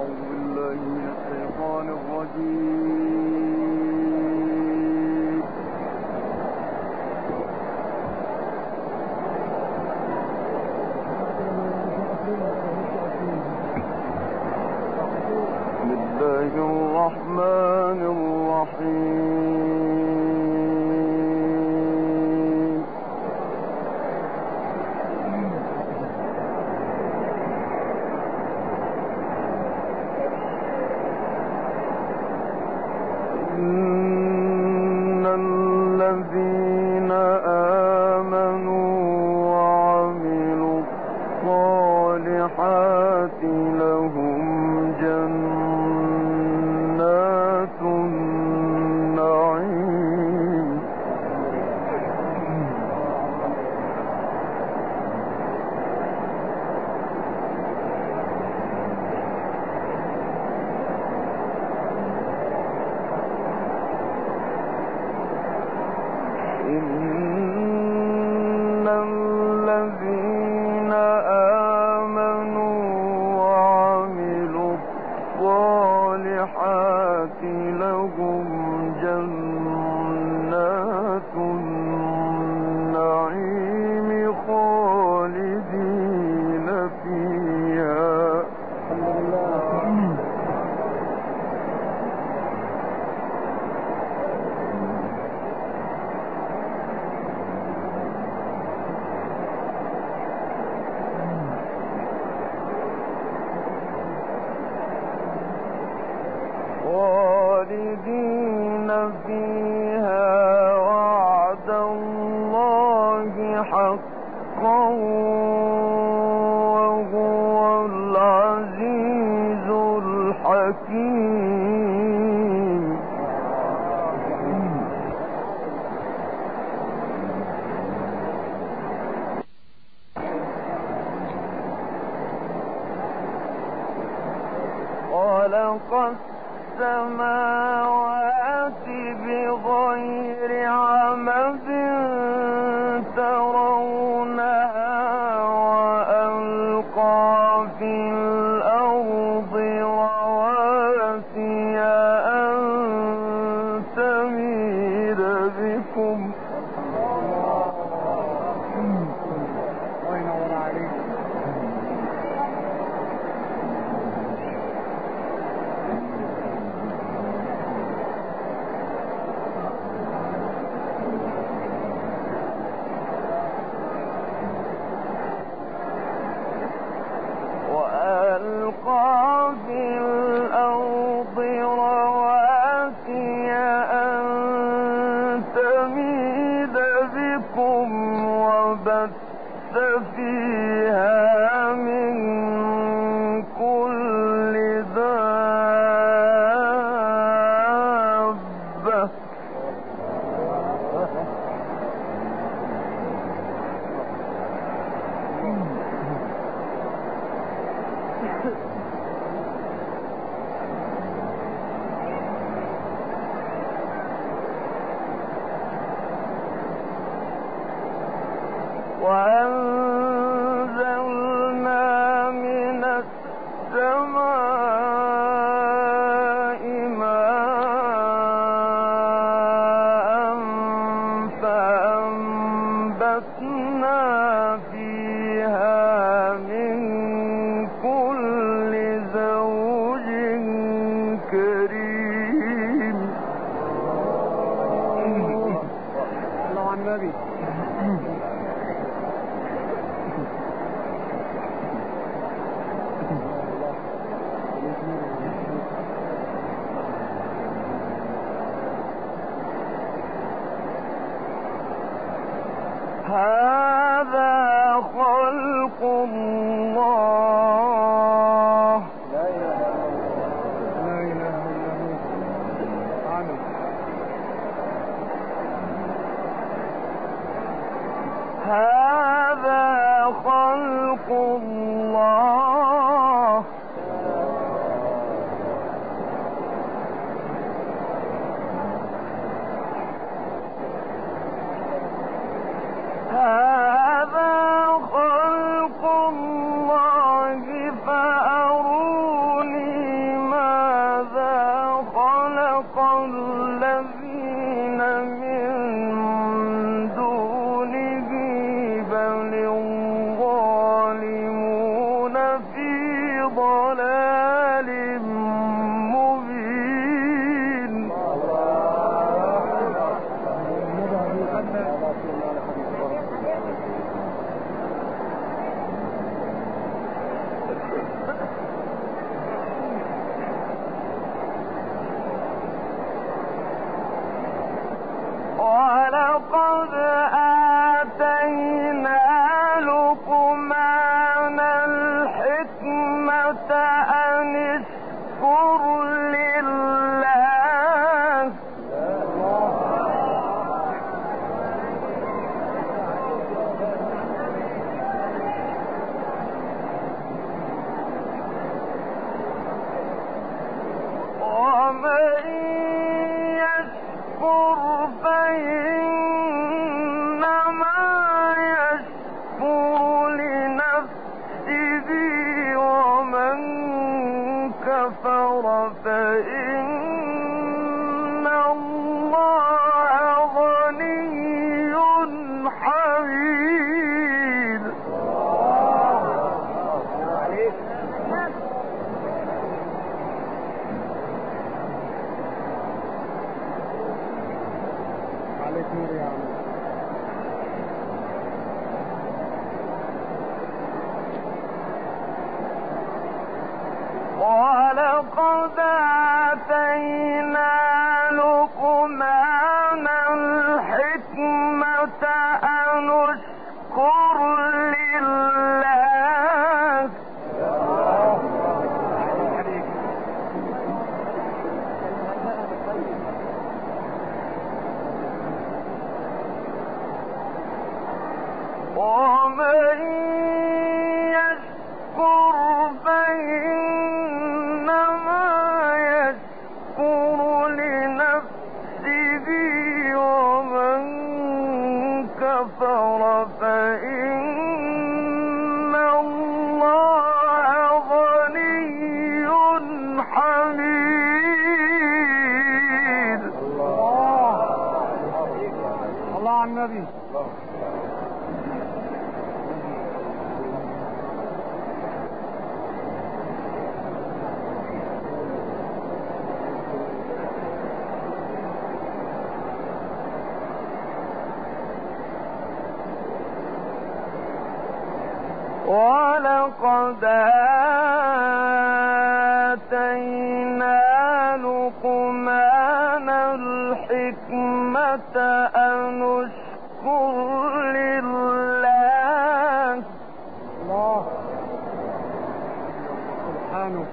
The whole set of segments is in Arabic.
خلق السماوات بغير عمد ترونها وألقى في الأرض رواسي أن تميد بكم وألقى في الأرض رواسي أن تميد بكم وبث فيها من كل دابة وأنزلنا من السماء ماء فأنبتنا فيها من كل زوج كريم. الله على النبي. هذا خلق الله لا إله إلا كفر فإن الله غني حميد. ولقد آتينا لقمان الحكمة أن اشكر لله. ومن يشكر فإنما يشكر لنفسه ومن كفر فإن الله غني حميد. الله على النبي. ولقد آتينا لقمان الحكمة أن اشكر لله. الله سبحانه.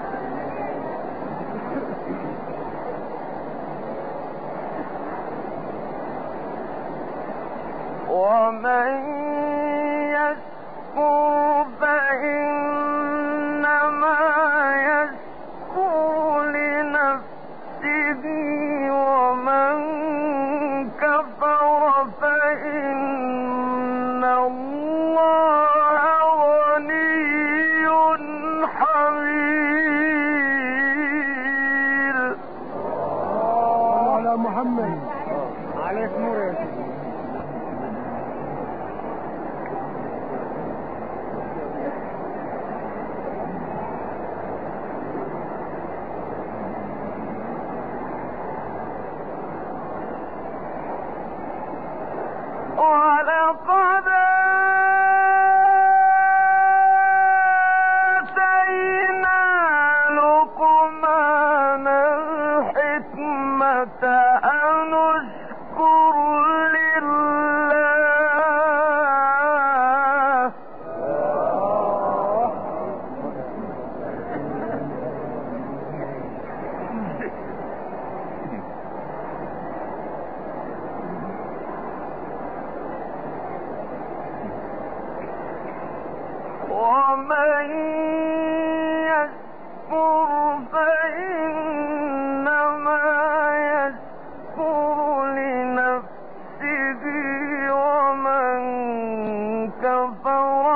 ومن يشكر فإنما يشكر لنفسه ومن كفر فإن الله غني حميد. على محمد عليك نور يا سيدي. ولقد آتينا لقمان الحكمة أن اشكر لله. ومن يشكر فإنما يشكر لنفسه ومن كفر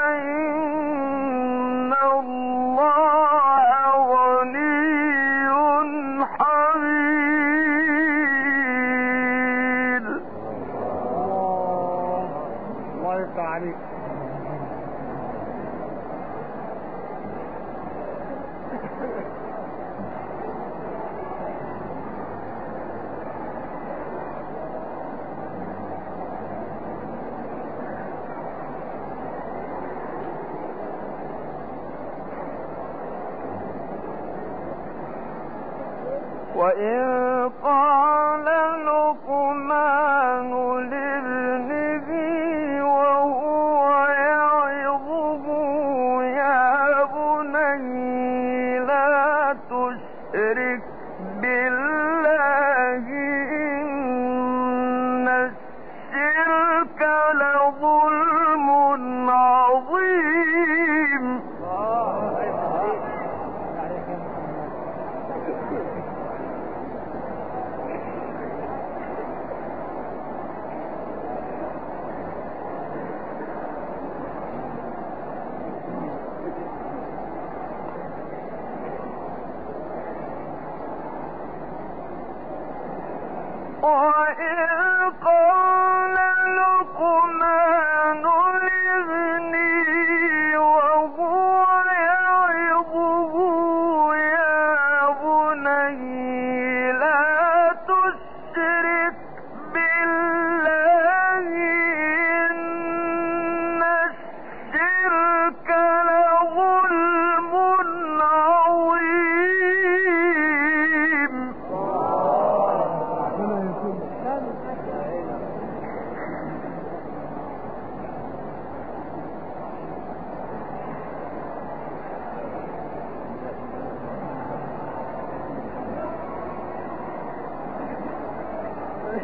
فإن الله غني حميد. الله يفتح عليك. وإذ قال لقمان لابنه وهو يعظه يا بني لا تشرك بالله إن الشرك لظلم عظيم.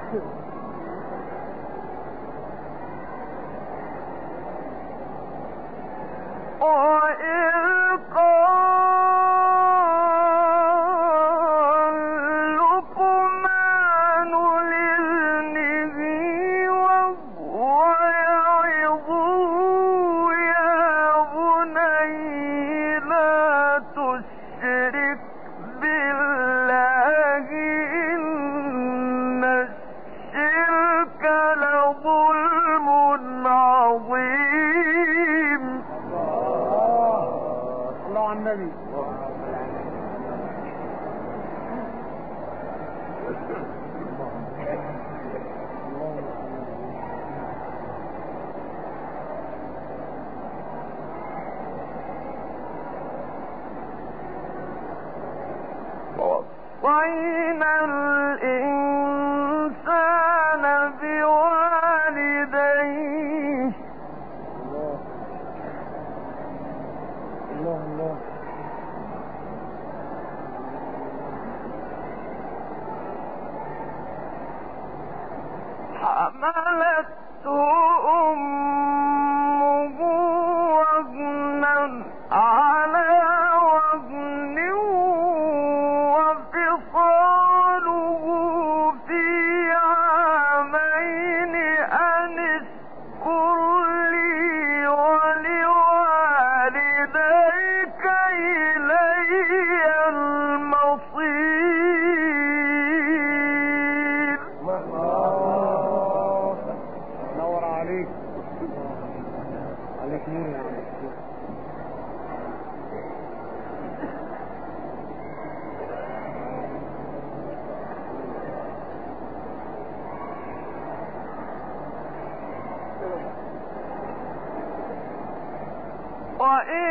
وَوَصَّيْنَا الْإِنسَانَ بِوَالِدَيْهِ حملته أمه وهنا على وهن وفصاله في عامين أن اشكر لي ولوالديك إلي المصير. نور عليك نور يا عم. وإن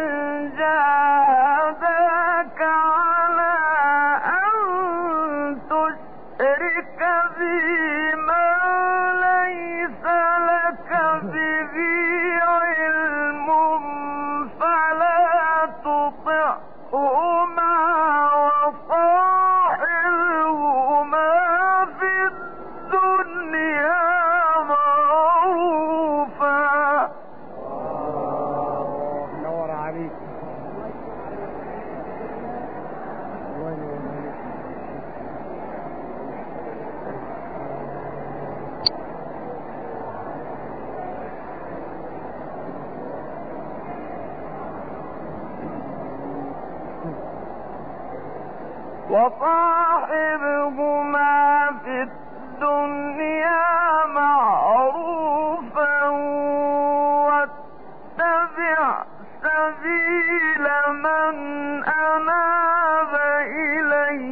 جاهداك على أن تشرك بي ما ليس لك به علم فلا تطعهما وصاحبهما في الدنيا معروفا. نور عليك. وصاحبهما في الدنيا معروفا واتبع سبيل من أناب إلي.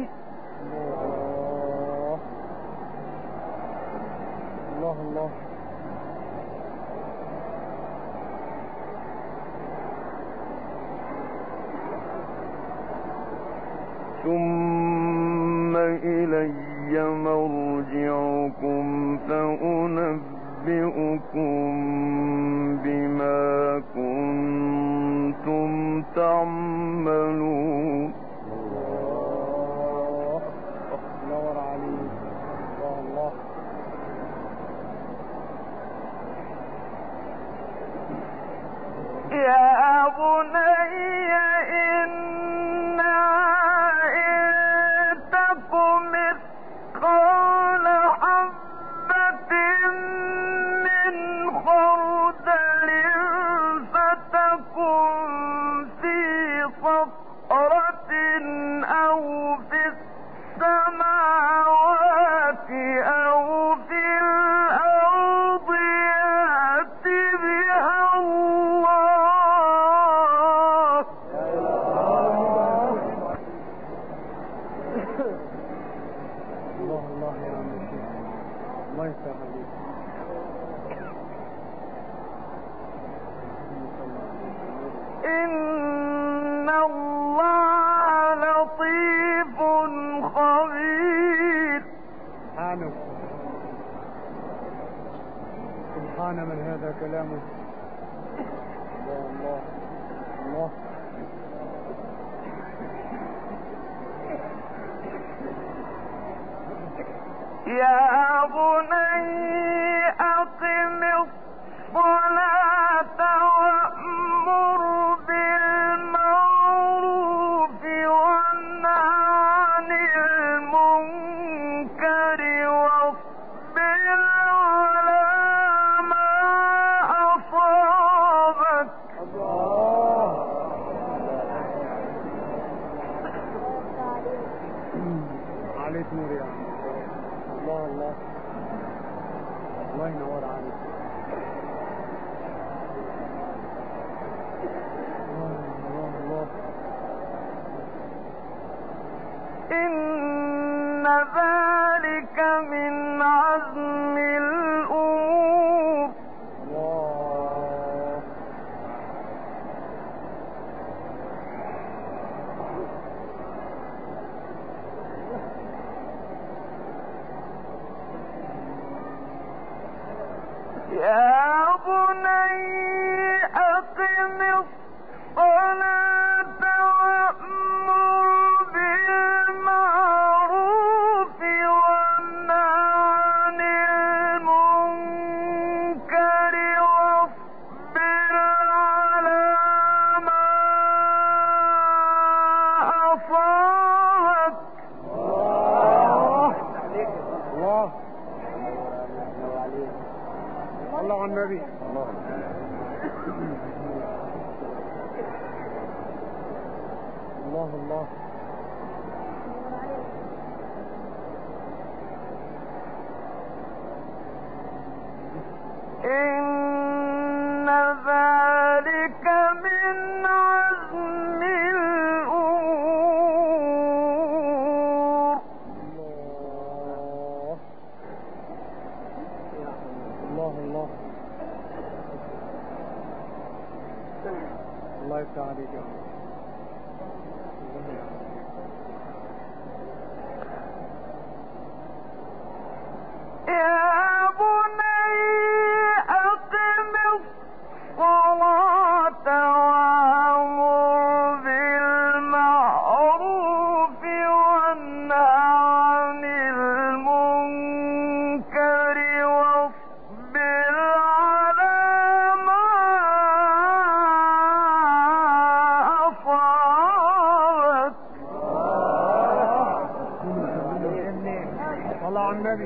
الله ثم إلي مرجعكم فأنبئكم بما كنتم تعملون. نور عليك. الله يا بني إنها إن تك مثقال حبة من خردل فتكن في صخرة أو في السماوات أو في الأرض يأت بها الله. الله يا عم الشيخ. الله يفتح عليك. إن الله لطيف خبير. سبحان من هذا كلامه. الله الله يا بني أقم الصلاة وأمر بالمعروف وانه عن المنكر واصبر على ما أصابك. عليك نور يا عم. الله الله الله ينور عليك. الله الله إن ذلك من عزم الأمور. الله. يا بني أقم الصلاة وأمر بالمعروف وانه عن المنكر واصبر على ما أصابك. الله الله على النبي. الله الله. إن ذلك من عزم الأمور. الله الله الله يفتح عليك يا عم. يا بني أقم الصلاة وأمر بالمعروف وانه عن المنكر واصبر على ما أصابك. صلى على النبي.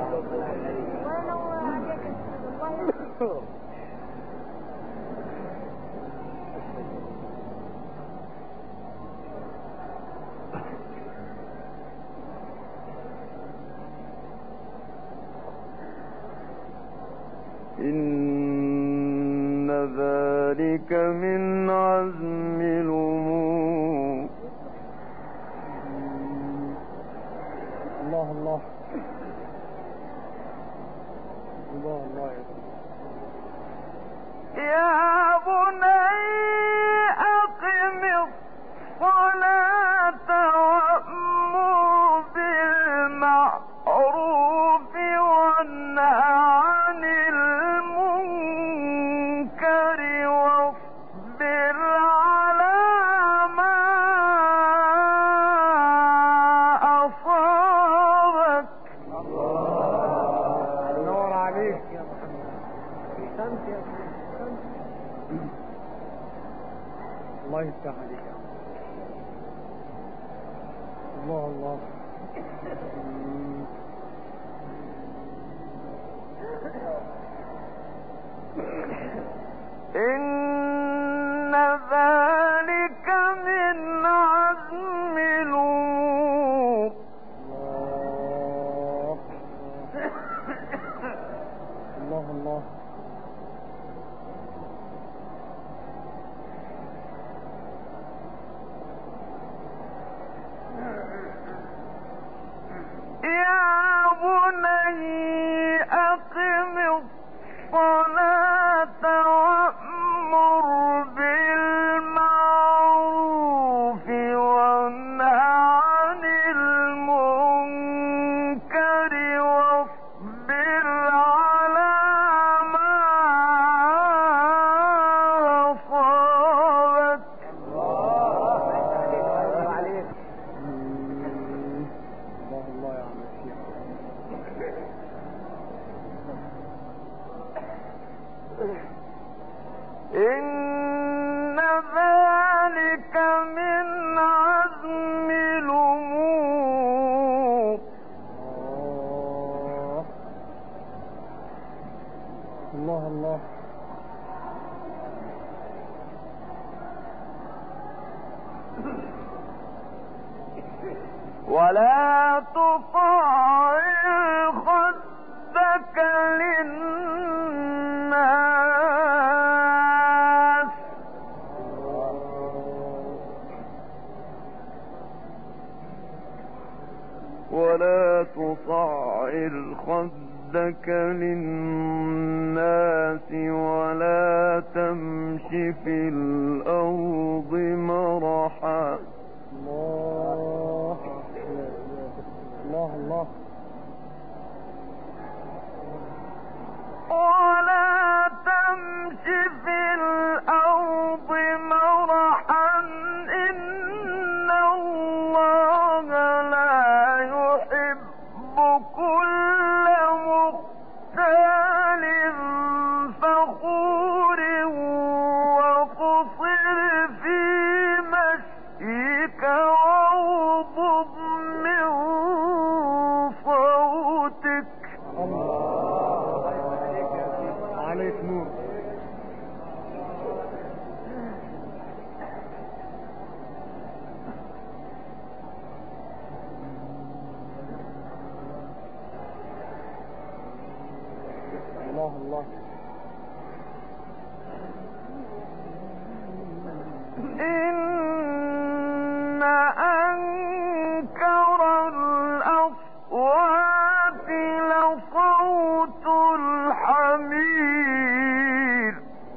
إن ذلك من عزم الأمور. الله الله الله الله يا بني أقم الصلاة وأمر بالمعروف وانه عن المنكر واصبر على ما أصابك. نور عليك يا الله يفتح عليك يا عم. الله الله. إن ذلك من عزم الأمور. الله الله الله. يا بني أقم الصلاة وأمر ولا تصعر خدك للناس ولا تصعر خدك للناس ولا تمش في الأرض مرحا. الله الله الله. ولا تمش في الأرض مرحا إن الله لا يحب كل مختال فخور وقصر في مشيك واغضض من صوتك. عليك نور. الله الله. إن أنكر الأصوات لصوت الحمير.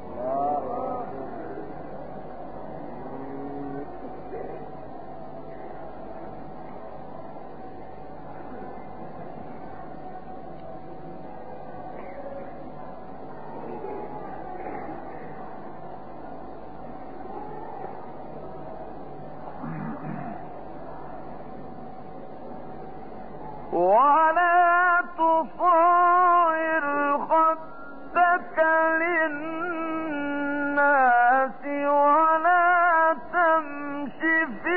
ولا تصعر خدك للناس ولا تمش في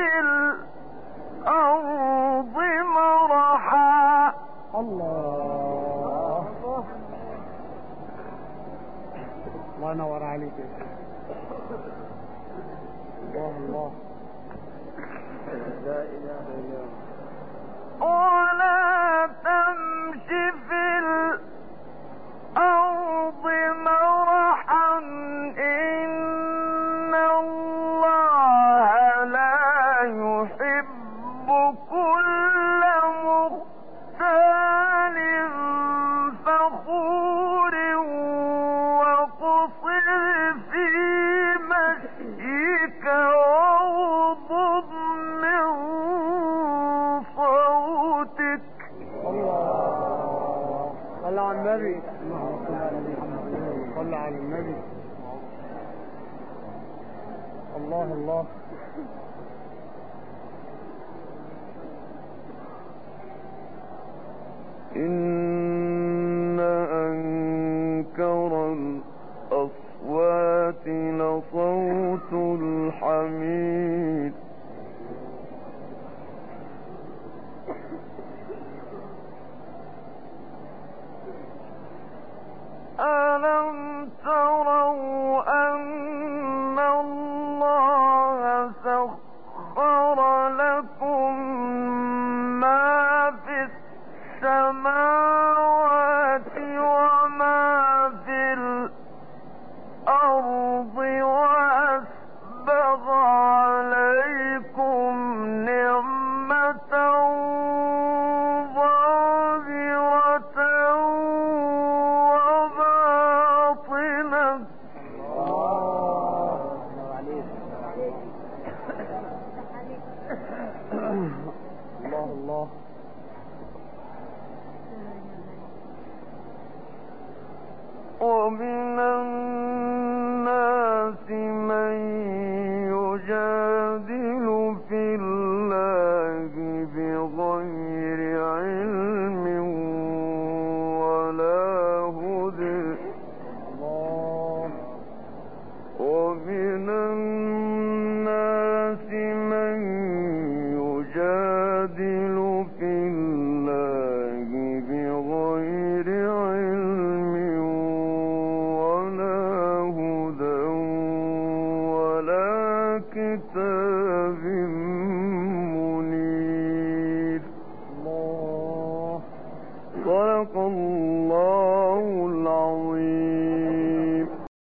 الأرض مرحا. الله الله ينور عليك. الله الله. لا إله إلا الله. ولا تمش في الأرض مرحا إن الله لا يحب كل مختال فخور وقصر في مشيك واغضض من صوتك. الله. صلى على النبي. صلى على النبي. الله الله. إن أنكر الأصوات لصوت الحمير. ألم تروا أن الله سخر لكم ما في السماوات وما في الأرض وأسبغ عليكم نعمة ظاهرة وباطنة. الله الله. ومن الناس من يجادل في الله بغير علم ولا هدى. ومن الناس من يجادل في صدق الله